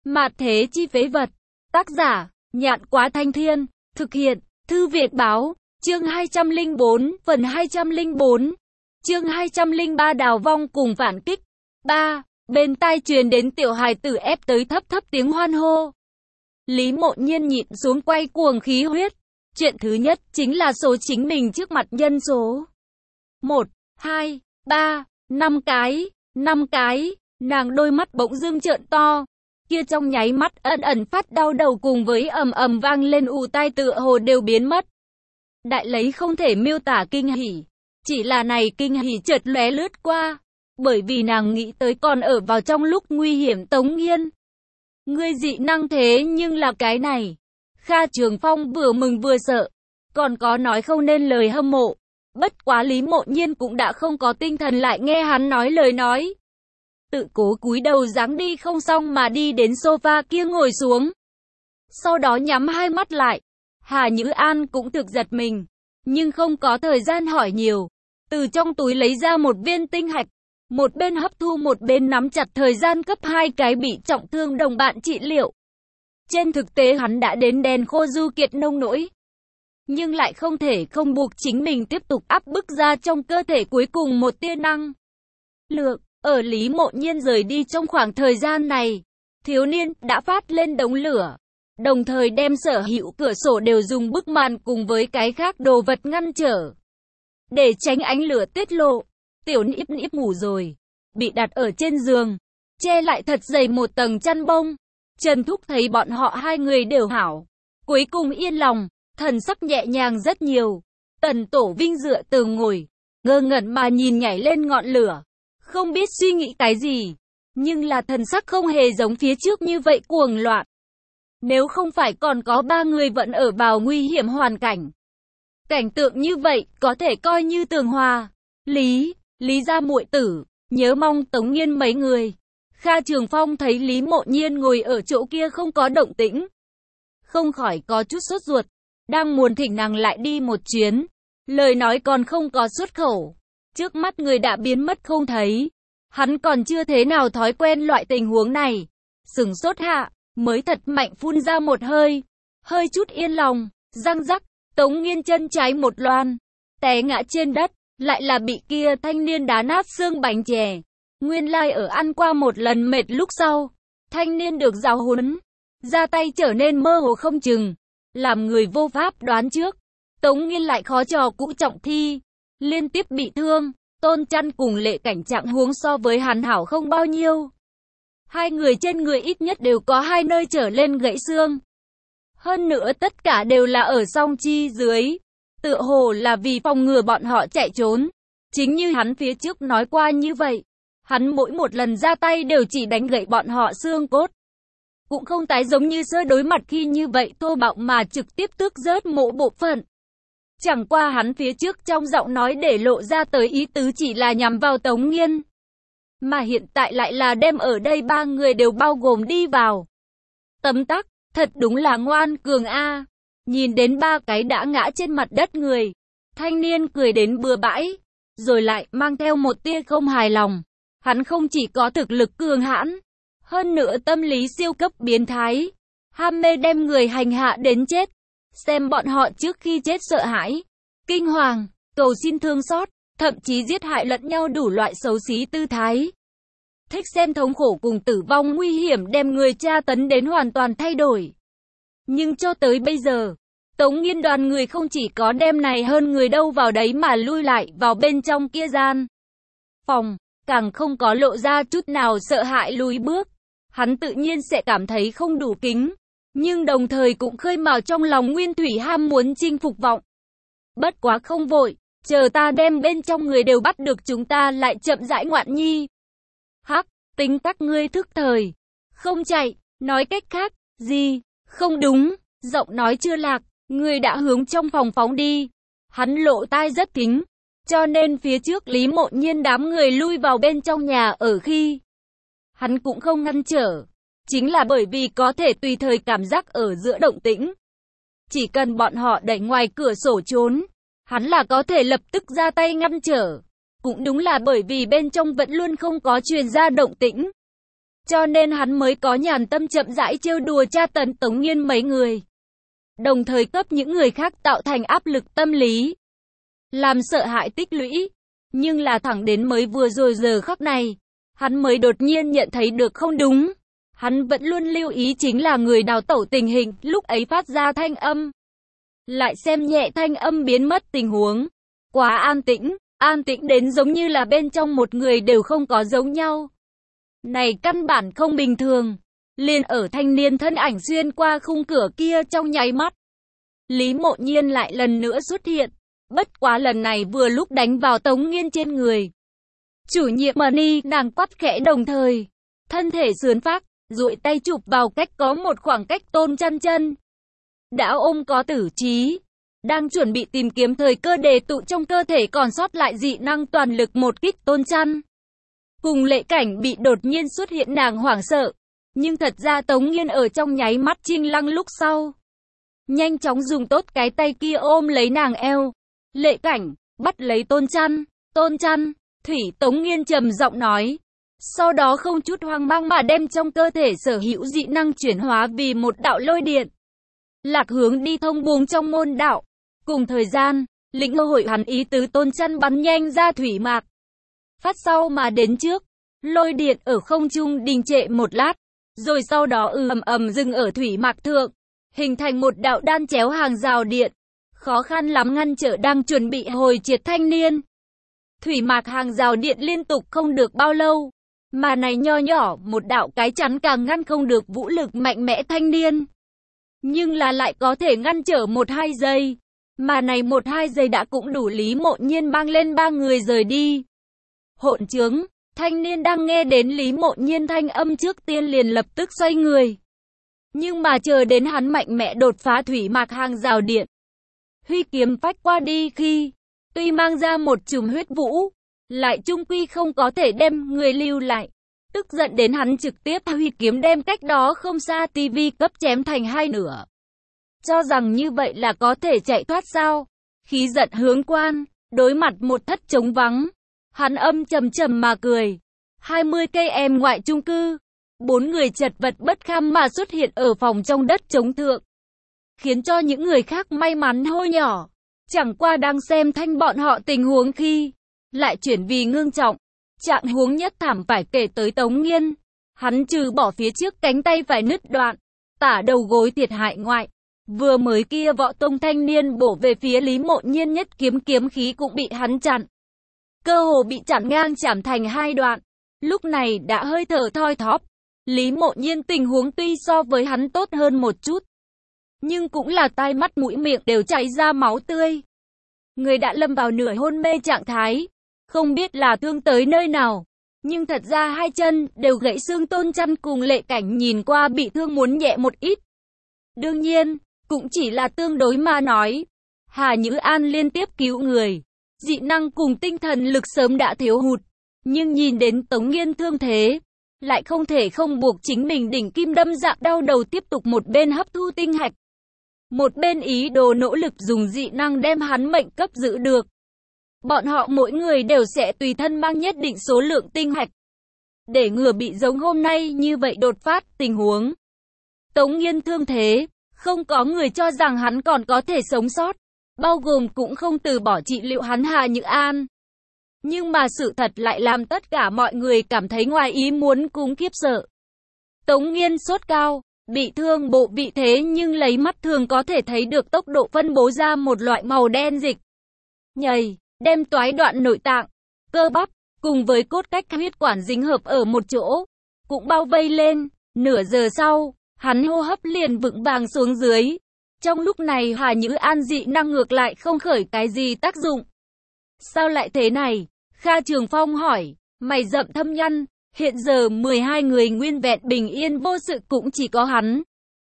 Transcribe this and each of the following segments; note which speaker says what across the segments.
Speaker 1: Mạt thế chi phế vật. Tác giả, Nhạn Quá Thanh Thiên. Thực hiện, Thư Việt Báo. Chương 204, phần 204. Chương 203 Đào vong cùng phản kích. 3. Bên tai truyền đến tiểu hài tử ép tới thấp thấp tiếng hoan hô. Lý Mộ Nhiên nhịn xuống quay cuồng khí huyết. Chuyện thứ nhất chính là số chính mình trước mặt nhân số. 1, 2, 3, 5 cái, 5 cái, nàng đôi mắt bỗng dưng trợn to. Kia trong nháy mắt ẩn ẩn phát đau đầu cùng với ầm ầm vang lên ù tai tựa hồ đều biến mất. Đại lấy không thể miêu tả kinh hỉ. Chỉ là này kinh hỉ chợt lóe lướt qua. Bởi vì nàng nghĩ tới còn ở vào trong lúc nguy hiểm Tống Nghiên. Ngươi dị năng thế nhưng là cái này. Kha Trường Phong vừa mừng vừa sợ. Còn có nói không nên lời hâm mộ. Bất quá Lý Mộ Nhiên cũng đã không có tinh thần lại nghe hắn nói lời nói. Tự cố cúi đầu dáng đi không xong mà đi đến sofa kia ngồi xuống. Sau đó nhắm hai mắt lại. Hà Nhữ An cũng thực giật mình. Nhưng không có thời gian hỏi nhiều. Từ trong túi lấy ra một viên tinh hạch. Một bên hấp thu một bên nắm chặt thời gian cấp 2 cái bị trọng thương đồng bạn trị liệu. Trên thực tế hắn đã đến đèn khô du kiệt nông nỗi. Nhưng lại không thể không buộc chính mình tiếp tục áp bức ra trong cơ thể cuối cùng một tia năng lượng. Ở Lý Mộ Nhiên rời đi trong khoảng thời gian này, thiếu niên đã phát lên đống lửa. Đồng thời đem sở hữu cửa sổ đều dùng bức màn cùng với cái khác đồ vật ngăn trở. Để tránh ánh lửa tiết lộ. Tiểu Níp Níp ngủ rồi. Bị đặt ở trên giường. Che lại thật dày một tầng chăn bông. Trần Thúc thấy bọn họ hai người đều hảo. Cuối cùng yên lòng. Thần sắc nhẹ nhàng rất nhiều. Tần Tổ Vinh dựa tường ngồi. Ngơ ngẩn mà nhìn nhảy lên ngọn lửa. Không biết suy nghĩ cái gì. Nhưng là thần sắc không hề giống phía trước như vậy cuồng loạn. Nếu không phải còn có ba người vẫn ở vào nguy hiểm hoàn cảnh. Cảnh tượng như vậy có thể coi như tường hòa. Lý gia muội tử, nhớ mong Tống Nghiên mấy người. Kha Trường Phong thấy Lý Mộ Nhiên ngồi ở chỗ kia không có động tĩnh. Không khỏi có chút sốt ruột. Đang muốn thỉnh nàng lại đi một chuyến. Lời nói còn không có xuất khẩu. Trước mắt người đã biến mất không thấy. Hắn còn chưa thế nào thói quen loại tình huống này. Sừng sốt hạ, mới thật mạnh phun ra một hơi. Hơi chút yên lòng, răng rắc, Tống Nghiên chân trái một loan. Té ngã trên đất, lại là bị kia thanh niên đá nát xương bánh chè. Nguyên lai ở ăn qua một lần mệt lúc sau. Thanh niên được giáo huấn. Ra tay trở nên mơ hồ không chừng. Làm người vô pháp đoán trước. Tống Nghiên lại khó trò cũ trọng thi. Liên tiếp bị thương. Tôn Chăn cùng Lệ Cảnh trạng huống so với hắn hảo không bao nhiêu. Hai người trên người ít nhất đều có hai nơi trở lên gãy xương. Hơn nữa tất cả đều là ở song chi dưới. Tựa hồ là vì phòng ngừa bọn họ chạy trốn. Chính như hắn phía trước nói qua như vậy. Hắn mỗi một lần ra tay đều chỉ đánh gãy bọn họ xương cốt. Cũng không tái giống như sơ đối mặt khi như vậy thô bạo mà trực tiếp tước rớt mộ bộ phận. Chẳng qua hắn phía trước trong giọng nói để lộ ra tới ý tứ chỉ là nhằm vào Tống Nghiên. Mà hiện tại lại là đem ở đây ba người đều bao gồm đi vào. Tấm tắc, thật đúng là ngoan cường a. Nhìn đến ba cái đã ngã trên mặt đất người. Thanh niên cười đến bừa bãi. Rồi lại mang theo một tia không hài lòng. Hắn không chỉ có thực lực cường hãn. Hơn nữa tâm lý siêu cấp biến thái. Ham mê đem người hành hạ đến chết. Xem bọn họ trước khi chết sợ hãi. Kinh hoàng, cầu xin thương xót. Thậm chí giết hại lẫn nhau đủ loại xấu xí tư thái. Thích xem thống khổ cùng tử vong nguy hiểm đem người tra tấn đến hoàn toàn thay đổi. Nhưng cho tới bây giờ, Tống Nghiên đoàn người không chỉ có đem này hơn người đâu vào đấy mà lui lại vào bên trong kia gian phòng, càng không có lộ ra chút nào sợ hãi lùi bước. Hắn tự nhiên sẽ cảm thấy không đủ kính, nhưng đồng thời cũng khơi mào trong lòng nguyên thủy ham muốn chinh phục vọng. Bất quá không vội, chờ ta đem bên trong người đều bắt được chúng ta lại chậm rãi ngoạn nhi. Hắc, tính các ngươi thức thời, không chạy, nói cách khác, gì, không đúng, giọng nói chưa lạc, người đã hướng trong phòng phóng đi. Hắn lộ tai rất thính, cho nên phía trước Lý Mộ Nhiên đám người lui vào bên trong nhà ở khi hắn cũng không ngăn trở, chính là bởi vì có thể tùy thời cảm giác ở giữa động tĩnh. Chỉ cần bọn họ đẩy ngoài cửa sổ trốn, hắn là có thể lập tức ra tay ngăn trở. Cũng đúng là bởi vì bên trong vẫn luôn không có truyền ra động tĩnh. cho nên hắn mới có nhàn tâm chậm rãi trêu đùa tra tấn Tống Nghiên mấy người. Đồng thời cấp những người khác tạo thành áp lực tâm lý, làm sợ hãi tích lũy. Nhưng là thẳng đến mới vừa rồi giờ khắc này, hắn mới đột nhiên nhận thấy được không đúng. Hắn vẫn luôn lưu ý chính là người đào tẩu tình hình, lúc ấy phát ra thanh âm. Lại xem nhẹ thanh âm biến mất tình huống. Quá an tĩnh đến giống như là bên trong một người đều không có giống nhau. Này căn bản không bình thường. Liền ở thanh niên thân ảnh xuyên qua khung cửa kia trong nháy mắt, Lý Mộ Nhiên lại lần nữa xuất hiện. Bất quá lần này vừa lúc đánh vào Tống Nghiên trên người. Chủ nhiệm Money nàng quát khẽ đồng thời, thân thể sườn phát, duỗi tay chụp vào cách có một khoảng cách Tôn Chăn chân. Đã ôm có tử trí, đang chuẩn bị tìm kiếm thời cơ để tụ trong cơ thể còn sót lại dị năng toàn lực một kích Tôn Chăn. Cùng Lệ Cảnh bị đột nhiên xuất hiện nàng hoảng sợ, nhưng thật ra Tống Nghiên ở trong nháy mắt Trinh Lăng lúc sau, nhanh chóng dùng tốt cái tay kia ôm lấy nàng eo. Lệ Cảnh, bắt lấy Tôn Chăn, Thủy Tống Nghiên trầm giọng nói. Sau đó không chút hoang mang mà đem trong cơ thể sở hữu dị năng chuyển hóa vì một đạo lôi điện. Lạc hướng đi thông buông trong môn đạo. Cùng thời gian, lĩnh hội hắn ý tứ Tôn Chăn bắn nhanh ra thủy mạc. Phát sau mà đến trước, lôi điện ở không trung đình trệ một lát, rồi sau đó ầm dừng ở thủy mạc thượng, hình thành một đạo đan chéo hàng rào điện. Khó khăn lắm ngăn trở đang chuẩn bị hồi triệt thanh niên. Thủy mạc hàng rào điện liên tục không được bao lâu, mà này nho nhỏ một đạo cái chắn càng ngăn không được vũ lực mạnh mẽ thanh niên. Nhưng là lại có thể ngăn trở 1-2 giây, mà này 1-2 giây đã cũng đủ Lý Mộ Nhiên mang lên 3 người rời đi. Hỗn trướng, thanh niên đang nghe đến Lý Mộ Nhiên thanh âm trước tiên liền lập tức xoay người. Nhưng mà chờ đến hắn mạnh mẽ đột phá thủy mạc hàng rào điện, huy kiếm phách qua đi khi, tuy mang ra một chùm huyết vũ, lại chung quy không có thể đem người lưu lại. Tức giận đến hắn trực tiếp huy kiếm đem cách đó không xa tivi cấp chém thành 2 nửa. Cho rằng như vậy là có thể chạy thoát sao? Khí giận hướng quan, đối mặt một thất trống vắng. Hắn âm trầm trầm mà cười. 20 cây em ngoại chung cư. 4 người chật vật bất kham mà xuất hiện ở phòng trong đất trống thượng, khiến cho những người khác may mắn hôi nhỏ. Chẳng qua đang xem thanh bọn họ tình huống khi, lại chuyển vì ngưng trọng. Trạng huống nhất thảm phải kể tới Tống Nghiên. Hắn trừ bỏ phía trước cánh tay phải nứt đoạn, tả đầu gối thiệt hại ngoại, vừa mới kia võ tông thanh niên bổ về phía Lý Mộ Nhiên nhất kiếm khí cũng bị hắn chặn. Cơ hồ bị chặn ngang chảm thành 2 đoạn. Lúc này đã hơi thở thoi thóp. Lý Mộ Nhiên tình huống tuy so với hắn tốt hơn một chút, nhưng cũng là tai mắt mũi miệng đều chảy ra máu tươi. Người đã lâm vào nửa hôn mê trạng thái, không biết là thương tới nơi nào, nhưng thật ra 2 chân đều gãy xương. Tôn Chăn cùng Lệ Cảnh nhìn qua bị thương muốn nhẹ một ít. Đương nhiên, cũng chỉ là tương đối mà nói. Hà Nhữ An liên tiếp cứu người, dị năng cùng tinh thần lực sớm đã thiếu hụt, nhưng nhìn đến Tống Nghiên thương thế, lại không thể không buộc chính mình đỉnh kim đâm dạng đau đầu tiếp tục một bên hấp thu tinh hạch, một bên ý đồ nỗ lực dùng dị năng đem hắn mệnh cấp giữ được. Bọn họ mỗi người đều sẽ tùy thân mang nhất định số lượng tinh hạch, để ngừa bị giống hôm nay như vậy đột phát tình huống. Tống Nghiên thương thế, không có người cho rằng hắn còn có thể sống sót, bao gồm cũng không từ bỏ trị liệu hắn Hà Nhữ An. Nhưng mà sự thật lại làm tất cả mọi người cảm thấy ngoài ý muốn cùng khiếp sợ. Tống Nghiên sốt cao, bị thương bộ vị thế nhưng lấy mắt thường có thể thấy được tốc độ phân bố ra một loại màu đen dịch nhầy, đem toái đoạn nội tạng, cơ bắp, cùng với cốt cách huyết quản dính hợp ở một chỗ, cũng bao vây lên. Nửa giờ sau, hắn hô hấp liền vững vàng xuống dưới. Trong lúc này Hà Nhữ An dị năng ngược lại không khởi cái gì tác dụng. Sao lại thế này? Kha Trường Phong hỏi, mày rậm thâm nhăn. Hiện giờ 12 người nguyên vẹn bình yên vô sự cũng chỉ có hắn,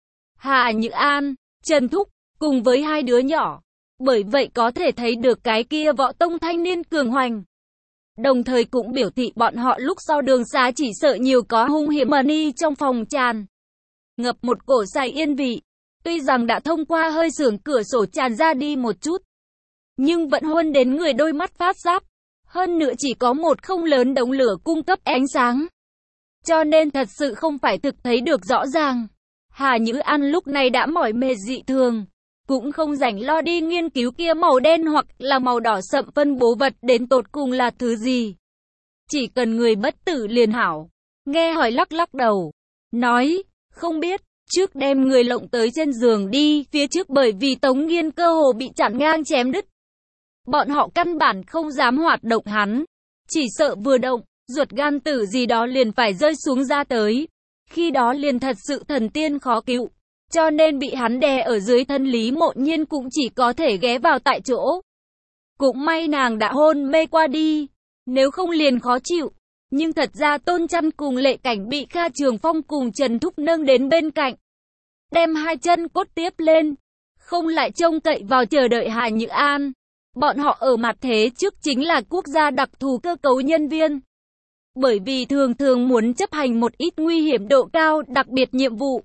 Speaker 1: Hà Nhữ An, Trần Thúc, cùng với 2 đứa nhỏ. Bởi vậy có thể thấy được cái kia võ tông thanh niên cường hoành. Đồng thời cũng biểu thị bọn họ lúc sau đường xá chỉ sợ nhiều có hung hiểm. Money trong phòng tràn ngập một cổ xài yên vị. Tuy rằng đã thông qua hơi xưởng cửa sổ tràn ra đi một chút, nhưng vẫn huân đến người đôi mắt phát ráp. Hơn nữa chỉ có một không lớn đống lửa cung cấp ánh sáng. cho nên thật sự không phải thực thấy được rõ ràng. Hà Nhữ An lúc này đã mỏi mệt dị thường, cũng không rảnh lo đi nghiên cứu kia màu đen hoặc là màu đỏ sậm phân bố vật đến tột cùng là thứ gì. Chỉ cần người bất tử liền hảo. Nghe hỏi lắc lắc đầu, nói, không biết, trước đem người lộng tới trên giường đi, phía trước bởi vì Tống Nghiên cơ hồ bị chặn ngang chém đứt. Bọn họ căn bản không dám hoạt động hắn, chỉ sợ vừa động, ruột gan tử gì đó liền phải rơi xuống ra tới. Khi đó liền thật sự thần tiên khó cứu, cho nên bị hắn đè ở dưới thân Lý Mộ Nhiên cũng chỉ có thể ghé vào tại chỗ. Cũng may nàng đã hôn mê qua đi, nếu không liền khó chịu. Nhưng thật ra Tôn Chăn cùng Lệ Cảnh bị Kha Trường Phong cùng Trần Thúc nâng đến bên cạnh, đem hai chân cốt tiếp lên, không lại trông cậy vào chờ đợi Hà Nhữ An. Bọn họ ở mặt thế trước chính là quốc gia đặc thù cơ cấu nhân viên. Bởi vì thường thường muốn chấp hành một ít nguy hiểm độ cao đặc biệt nhiệm vụ.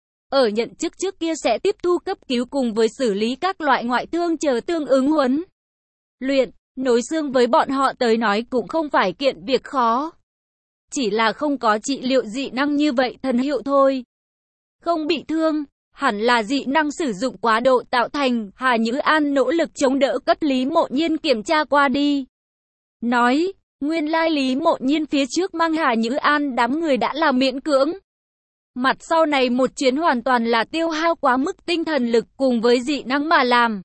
Speaker 1: Ở nhận chức trước kia sẽ tiếp thu cấp cứu cùng với xử lý các loại ngoại thương chờ tương ứng huấn luyện. Nối xương với bọn họ tới nói cũng không phải kiện việc khó. Chỉ là không có trị liệu dị năng như vậy thần hiệu thôi. Không bị thương, hẳn là dị năng sử dụng quá độ tạo thành. Hà Nhữ An nỗ lực chống đỡ cấp Lý Mộ Nhiên kiểm tra qua đi. Nói, nguyên lai Lý Mộ Nhiên phía trước mang Hà Nhữ An đám người đã là miễn cưỡng. Mặt sau này một chuyến hoàn toàn là tiêu hao quá mức tinh thần lực cùng với dị năng mà làm.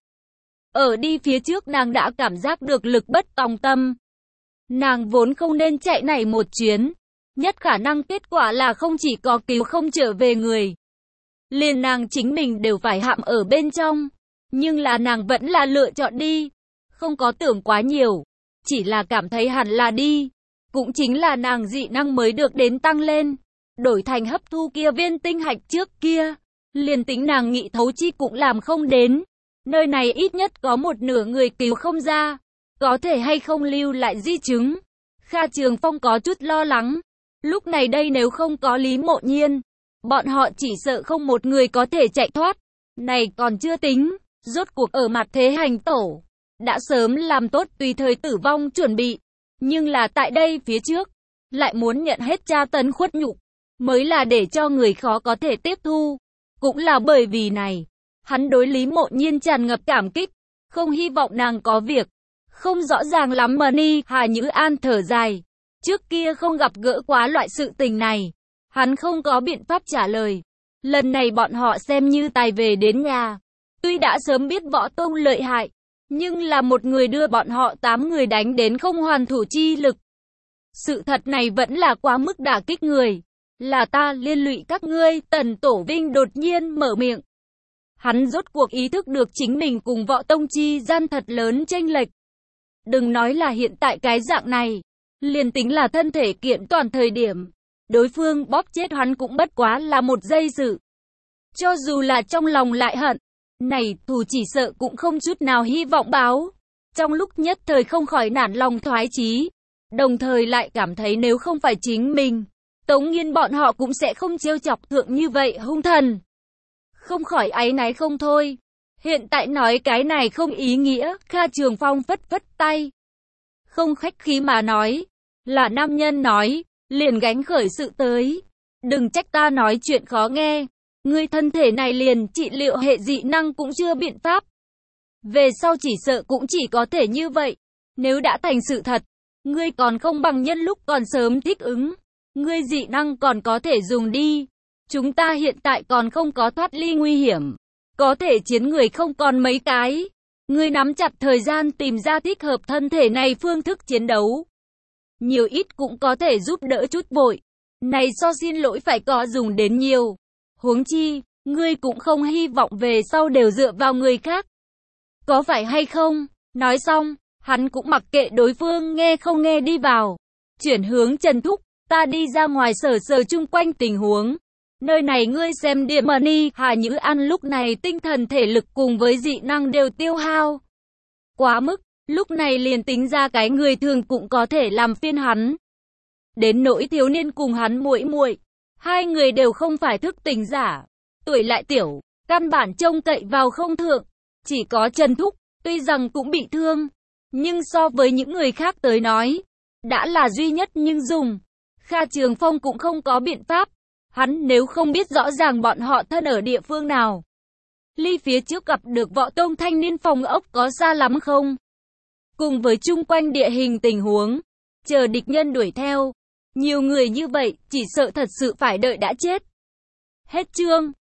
Speaker 1: Ở đi phía trước nàng đã cảm giác được lực bất tòng tâm. Nàng vốn không nên chạy này một chuyến. Nhất khả năng kết quả là không chỉ có cứu không trở về người. Liền nàng chính mình đều phải hãm ở bên trong. Nhưng là nàng vẫn là lựa chọn đi. Không có tưởng quá nhiều. Chỉ là cảm thấy hẳn là đi. Cũng chính là nàng dị năng mới được đến tăng lên. Đổi thành hấp thu kia viên tinh hạch trước kia. Liền tính nàng nghĩ thấu chi cũng làm không đến. Nơi này ít nhất có một nửa người cứu không ra. Có thể hay không lưu lại di chứng. Kha Trường Phong có chút lo lắng. Lúc này đây nếu không có Lý Mộ Nhiên, bọn họ chỉ sợ không một người có thể chạy thoát. Này còn chưa tính, rốt cuộc ở mặt thế hành tổ. Đã sớm làm tốt tùy thời tử vong chuẩn bị. Nhưng là tại đây phía trước, lại muốn nhận hết tra tấn khuất nhục. Mới là để cho người khó có thể tiếp thu. Cũng là bởi vì này. Hắn đối Lý Mộ Nhiên tràn ngập cảm kích, không hy vọng nàng có việc. Không rõ ràng lắm mà ni, Hà Nhữ An thở dài. Trước kia không gặp gỡ quá loại sự tình này. Hắn không có biện pháp trả lời. Lần này bọn họ xem như tài về đến nhà. Tuy đã sớm biết võ tông lợi hại, nhưng là một người đưa bọn họ 8 người đánh đến không hoàn thủ chi lực. Sự thật này vẫn là quá mức đả kích người. Là ta liên lụy các ngươi, Tần Tổ Vinh đột nhiên mở miệng. Hắn rốt cuộc ý thức được chính mình cùng võ tông chi gian thật lớn chênh lệch. Đừng nói là hiện tại cái dạng này, liền tính là thân thể kiện toàn thời điểm, đối phương bóp chết hắn cũng bất quá là một giây sự. Cho dù là trong lòng lại hận, này thù chỉ sợ cũng không chút nào hy vọng báo. Trong lúc nhất thời không khỏi nản lòng thoái chí, đồng thời lại cảm thấy nếu không phải chính mình, Tống Nghiên bọn họ cũng sẽ không trêu chọc thượng như vậy hung thần. Không khỏi áy náy không thôi. Hiện tại nói cái này không ý nghĩa, Kha Trường Phong phất phất tay. Không khách khí mà nói, là nam nhân nói, liền gánh khởi sự tới. Đừng trách ta nói chuyện khó nghe, ngươi thân thể này liền trị liệu hệ dị năng cũng chưa biện pháp. Về sau chỉ sợ cũng chỉ có thể như vậy. Nếu đã thành sự thật, ngươi còn không bằng nhân lúc còn sớm thích ứng. Ngươi dị năng còn có thể dùng đi. Chúng ta hiện tại còn không có thoát ly nguy hiểm. Có thể chiến người không còn mấy cái. Ngươi nắm chặt thời gian tìm ra thích hợp thân thể này phương thức chiến đấu. Nhiều ít cũng có thể giúp đỡ chút vội. Này so xin lỗi phải có dùng đến nhiều. Huống chi, ngươi cũng không hy vọng về sau đều dựa vào người khác. Có phải hay không? Nói xong, hắn cũng mặc kệ đối phương nghe không nghe đi vào. Chuyển hướng Trần Thúc, ta đi ra ngoài sở chung quanh tình huống. Nơi này ngươi xem điểm mà ni, Hà Nhữ An lúc này tinh thần thể lực cùng với dị năng đều tiêu hao. Quá mức, lúc này liền tính ra cái người thường cũng có thể làm phiên hắn. Đến nỗi thiếu niên cùng hắn muội muội, hai người đều không phải thức tỉnh giả, tuổi lại tiểu, căn bản trông cậy vào không thượng. Chỉ có Trần Thúc, tuy rằng cũng bị thương, nhưng so với những người khác tới nói, đã là duy nhất nhưng dùng. Kha Trường Phong cũng không có biện pháp. Hắn nếu không biết rõ ràng bọn họ thân ở địa phương nào. Ly phía trước gặp được Võ Tông thanh niên phòng ốc có xa lắm không? Cùng với chung quanh địa hình tình huống, chờ địch nhân đuổi theo. Nhiều người như vậy, chỉ sợ thật sự phải đợi đã chết. Hết chương.